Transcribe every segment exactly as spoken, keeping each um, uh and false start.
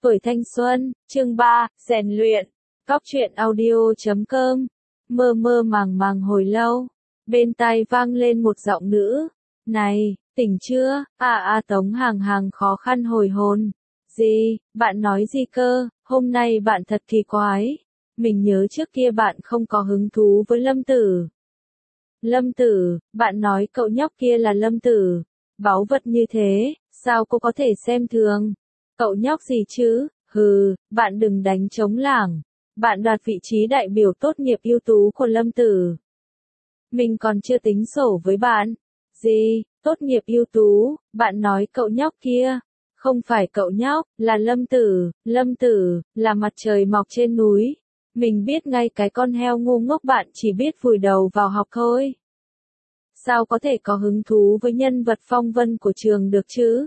Tuổi thanh xuân, chương ba, rèn luyện. Cóc truyện audio chấm com. Mơ mơ màng màng hồi lâu, bên tai vang lên một giọng nữ. Này, tỉnh chưa? À à Tống Hàng Hàng khó khăn hồi hồn. Gì, bạn nói gì cơ? Hôm nay bạn thật kỳ quái. Mình nhớ trước kia bạn không có hứng thú với Lâm Tử. Lâm Tử, bạn nói cậu nhóc kia là Lâm Tử. Báu vật như thế, sao cô có thể xem thường? Cậu nhóc gì chứ? Hừ, bạn đừng đánh trống lảng. Bạn đoạt vị trí đại biểu tốt nghiệp ưu tú của Lâm Tử. Mình còn chưa tính sổ với bạn. Gì, tốt nghiệp ưu tú, bạn nói cậu nhóc kia. Không phải cậu nhóc, là Lâm Tử, Lâm Tử, là mặt trời mọc trên núi. Mình biết ngay cái con heo ngu ngốc bạn chỉ biết vùi đầu vào học thôi. Sao có thể có hứng thú với nhân vật phong vân của trường được chứ?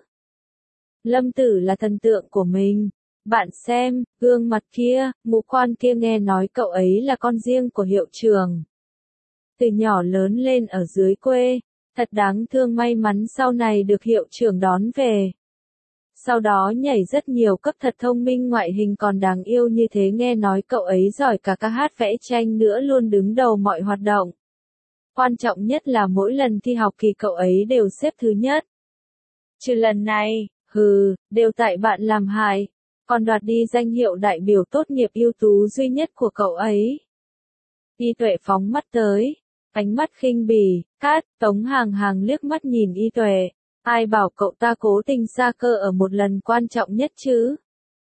Lâm Tử là thần tượng của mình. Bạn xem, gương mặt kia, ngũ quan kia, nghe nói cậu ấy là con riêng của hiệu trưởng. Từ nhỏ lớn lên ở dưới quê, thật đáng thương, may mắn sau này được hiệu trưởng đón về. Sau đó nhảy rất nhiều cấp, thật thông minh, ngoại hình còn đáng yêu như thế, nghe nói cậu ấy giỏi cả ca hát vẽ tranh nữa, luôn đứng đầu mọi hoạt động. Quan trọng nhất là mỗi lần thi học kỳ cậu ấy đều xếp thứ nhất. Trừ lần này, hừ, đều tại bạn làm hại, còn đoạt đi danh hiệu đại biểu tốt nghiệp ưu tú duy nhất của cậu ấy. Y Tuệ phóng mắt tới, ánh mắt khinh bỉ, cát. Tống Hàng Hàng liếc mắt nhìn Y Tuệ. Ai bảo cậu ta cố tình sa cơ ở một lần quan trọng nhất chứ?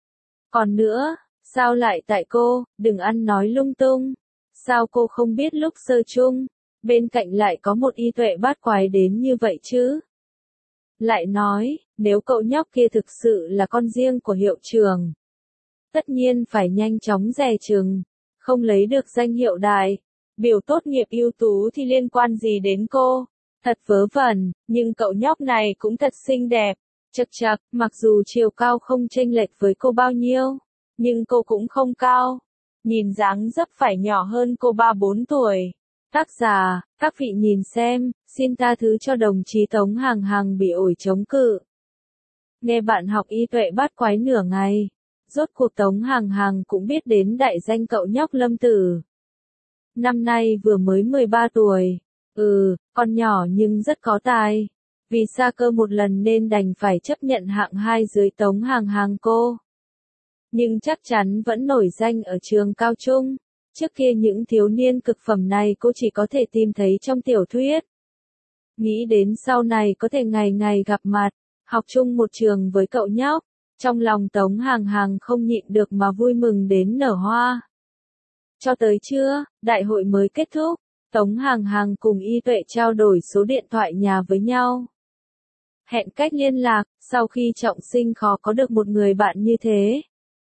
Còn nữa, sao lại tại cô? Đừng ăn nói lung tung. Sao cô không biết lúc sơ chung, bên cạnh lại có một Y Tuệ bát quái đến như vậy chứ? Lại nói, nếu cậu nhóc kia thực sự là con riêng của hiệu trưởng, tất nhiên phải nhanh chóng dè chừng, không lấy được danh hiệu đại biểu tốt nghiệp ưu tú thì liên quan gì đến cô? Thật vớ vẩn, nhưng cậu nhóc này cũng thật xinh đẹp. Chật chật, mặc dù chiều cao không chênh lệch với cô bao nhiêu, nhưng cô cũng không cao. Nhìn dáng dấp phải nhỏ hơn cô ba bốn tuổi. Tác giả, các vị nhìn xem, xin tha thứ cho đồng chí Tống Hàng Hàng bị ổi chống cự. Nghe bạn học Y Tuệ bát quái nửa ngày, rốt cuộc Tống Hàng Hàng cũng biết đến đại danh cậu nhóc Lâm Tử. Năm nay vừa mới mười ba tuổi. Ừ, con nhỏ nhưng rất có tài. Vì sa cơ một lần nên đành phải chấp nhận hạng hai dưới Tống Hàng Hàng cô. Nhưng chắc chắn vẫn nổi danh ở trường cao trung. Trước kia những thiếu niên cực phẩm này cô chỉ có thể tìm thấy trong tiểu thuyết. Nghĩ đến sau này có thể ngày ngày gặp mặt, học chung một trường với cậu nhóc, trong lòng Tống Hàng Hàng không nhịn được mà vui mừng đến nở hoa. Cho tới trưa, đại hội mới kết thúc, Tống Hàng Hàng cùng Y Tuệ trao đổi số điện thoại nhà với nhau. Hẹn cách liên lạc, sau khi trọng sinh khó có được một người bạn như thế.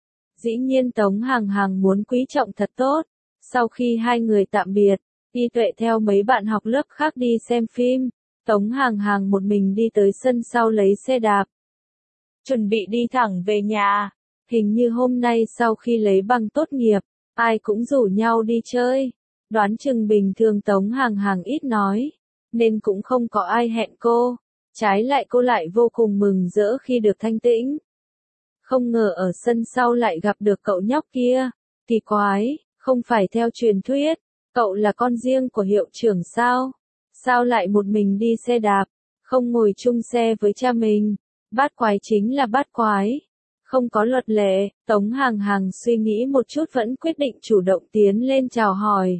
Dĩ nhiên Tống Hàng Hàng muốn quý trọng thật tốt. Sau khi hai người tạm biệt, Y Tuệ theo mấy bạn học lớp khác đi xem phim, Tống Hàng Hàng một mình đi tới sân sau lấy xe đạp. Chuẩn bị đi thẳng về nhà, hình như hôm nay sau khi lấy bằng tốt nghiệp, ai cũng rủ nhau đi chơi. Đoán chừng bình thường Tống Hàng Hàng ít nói, nên cũng không có ai hẹn cô. Trái lại cô lại vô cùng mừng rỡ khi được thanh tĩnh. Không ngờ ở sân sau lại gặp được cậu nhóc kia. Kỳ quái, không phải theo truyền thuyết, cậu là con riêng của hiệu trưởng sao? Sao lại một mình đi xe đạp, không ngồi chung xe với cha mình? Bát quái chính là bát quái. Không có luật lệ, Tống Hàng Hàng suy nghĩ một chút vẫn quyết định chủ động tiến lên chào hỏi.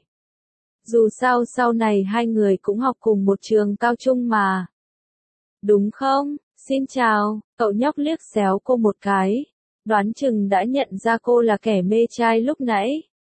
Dù sao sau này hai người cũng học cùng một trường cao trung mà. Đúng không? Xin chào, cậu nhóc liếc xéo cô một cái. Đoán chừng đã nhận ra cô là kẻ mê trai lúc nãy.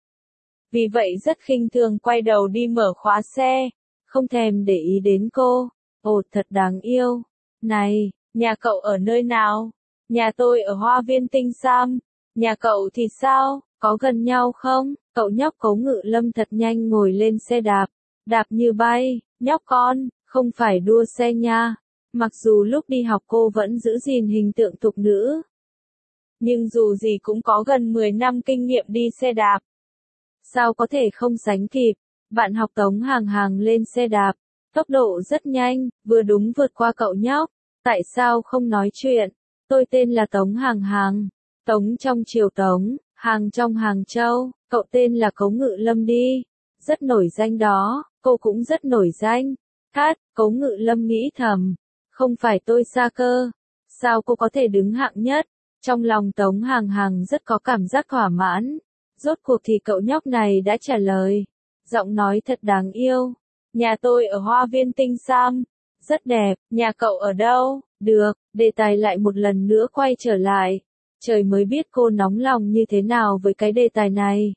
Vì vậy rất khinh thường quay đầu đi mở khóa xe. Không thèm để ý đến cô. Ồ, thật đáng yêu. Này, nhà cậu ở nơi nào? Nhà tôi ở Hoa Viên Tinh Sam. Nhà cậu thì sao? Có gần nhau không? Cậu nhóc Cấu Ngự Lâm thật nhanh ngồi lên xe đạp. Đạp như bay. Nhóc con, không phải đua xe nha. Mặc dù lúc đi học cô vẫn giữ gìn hình tượng thục nữ, nhưng dù gì cũng có gần mười năm kinh nghiệm đi xe đạp. Sao có thể không sánh kịp? Bạn học Tống Hàng Hàng lên xe đạp, tốc độ rất nhanh, vừa đúng vượt qua cậu nhóc. Tại sao không nói chuyện? Tôi tên là Tống Hàng Hàng. Tống trong triều Tống, Hàng trong Hàng Châu, cậu tên là Cố Ngự Lâm đi. Rất nổi danh đó, cô cũng rất nổi danh. Thát, Cố Ngự Lâm nghĩ thầm. Không phải tôi xa cơ. Sao cô có thể đứng hạng nhất? Trong lòng Tống Hàng Hàng rất có cảm giác thỏa mãn. Rốt cuộc thì cậu nhóc này đã trả lời. Giọng nói thật đáng yêu. Nhà tôi ở Hoa Viên Tinh Sam. Rất đẹp, nhà cậu ở đâu? Được, đề tài lại một lần nữa quay trở lại. Trời mới biết cô nóng lòng như thế nào với cái đề tài này.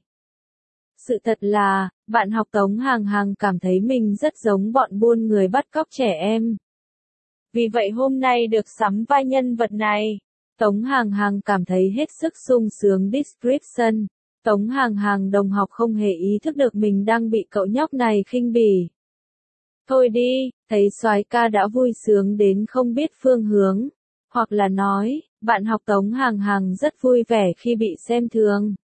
Sự thật là, bạn học Tống Hàng Hàng cảm thấy mình rất giống bọn buôn người bắt cóc trẻ em. Vì vậy hôm nay được sắm vai nhân vật này, Tống Hàng Hàng cảm thấy hết sức sung sướng. Description. Tống Hàng Hàng đồng học không hề ý thức được mình đang bị cậu nhóc này khinh bỉ. Thôi đi, thấy soái ca đã vui sướng đến không biết phương hướng. Hoặc là nói, bạn học Tống Hàng Hàng rất vui vẻ khi bị xem thường.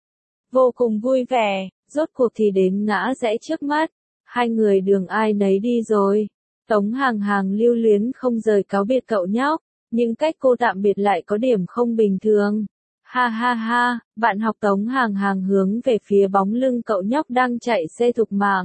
Vô cùng vui vẻ, rốt cuộc thì đến ngã rẽ trước mắt. Hai người đường ai nấy đi rồi. Tống Hàng Hàng lưu luyến không rời cáo biệt cậu nhóc, nhưng cách cô tạm biệt lại có điểm không bình thường. Ha ha ha, bạn học Tống Hàng Hàng hướng về phía bóng lưng cậu nhóc đang chạy xe thục mạng.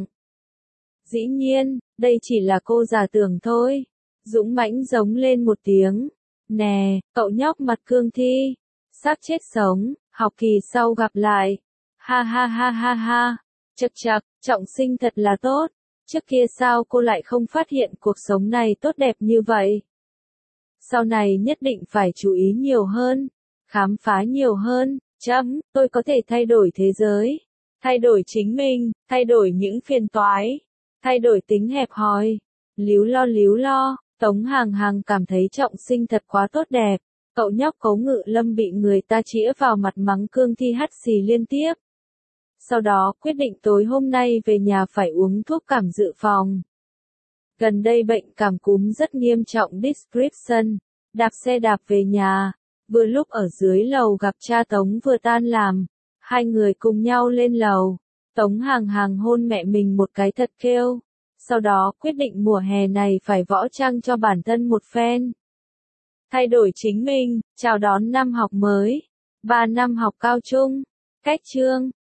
Dĩ nhiên, đây chỉ là cô giả tưởng thôi. Dũng mãnh giống lên một tiếng. Nè, cậu nhóc mặt cương thi. Xác chết sống, học kỳ sau gặp lại. Ha ha ha ha ha. Chật chật, trọng sinh thật là tốt. Trước kia sao cô lại không phát hiện cuộc sống này tốt đẹp như vậy? Sau này nhất định phải chú ý nhiều hơn. Khám phá nhiều hơn. Chấm, tôi có thể thay đổi thế giới. Thay đổi chính mình, thay đổi những phiền toái. Thay đổi tính hẹp hòi. Líu lo líu lo, Tống Hàng Hàng cảm thấy trọng sinh thật quá tốt đẹp. Cậu nhóc Cố Ngự Lâm bị người ta chĩa vào mặt mắng cương thi hắt xì liên tiếp. Sau đó quyết định tối hôm nay về nhà phải uống thuốc cảm dự phòng. Gần đây bệnh cảm cúm rất nghiêm trọng. Description. Đạp xe đạp về nhà. Vừa lúc ở dưới lầu gặp cha Tống vừa tan làm. Hai người cùng nhau lên lầu. Tống Hàng Hàng hôn mẹ mình một cái thật kêu. Sau đó quyết định mùa hè này phải võ trang cho bản thân một phen. Thay đổi chính mình, chào đón năm học mới. Ba năm học cao trung. Cách chương.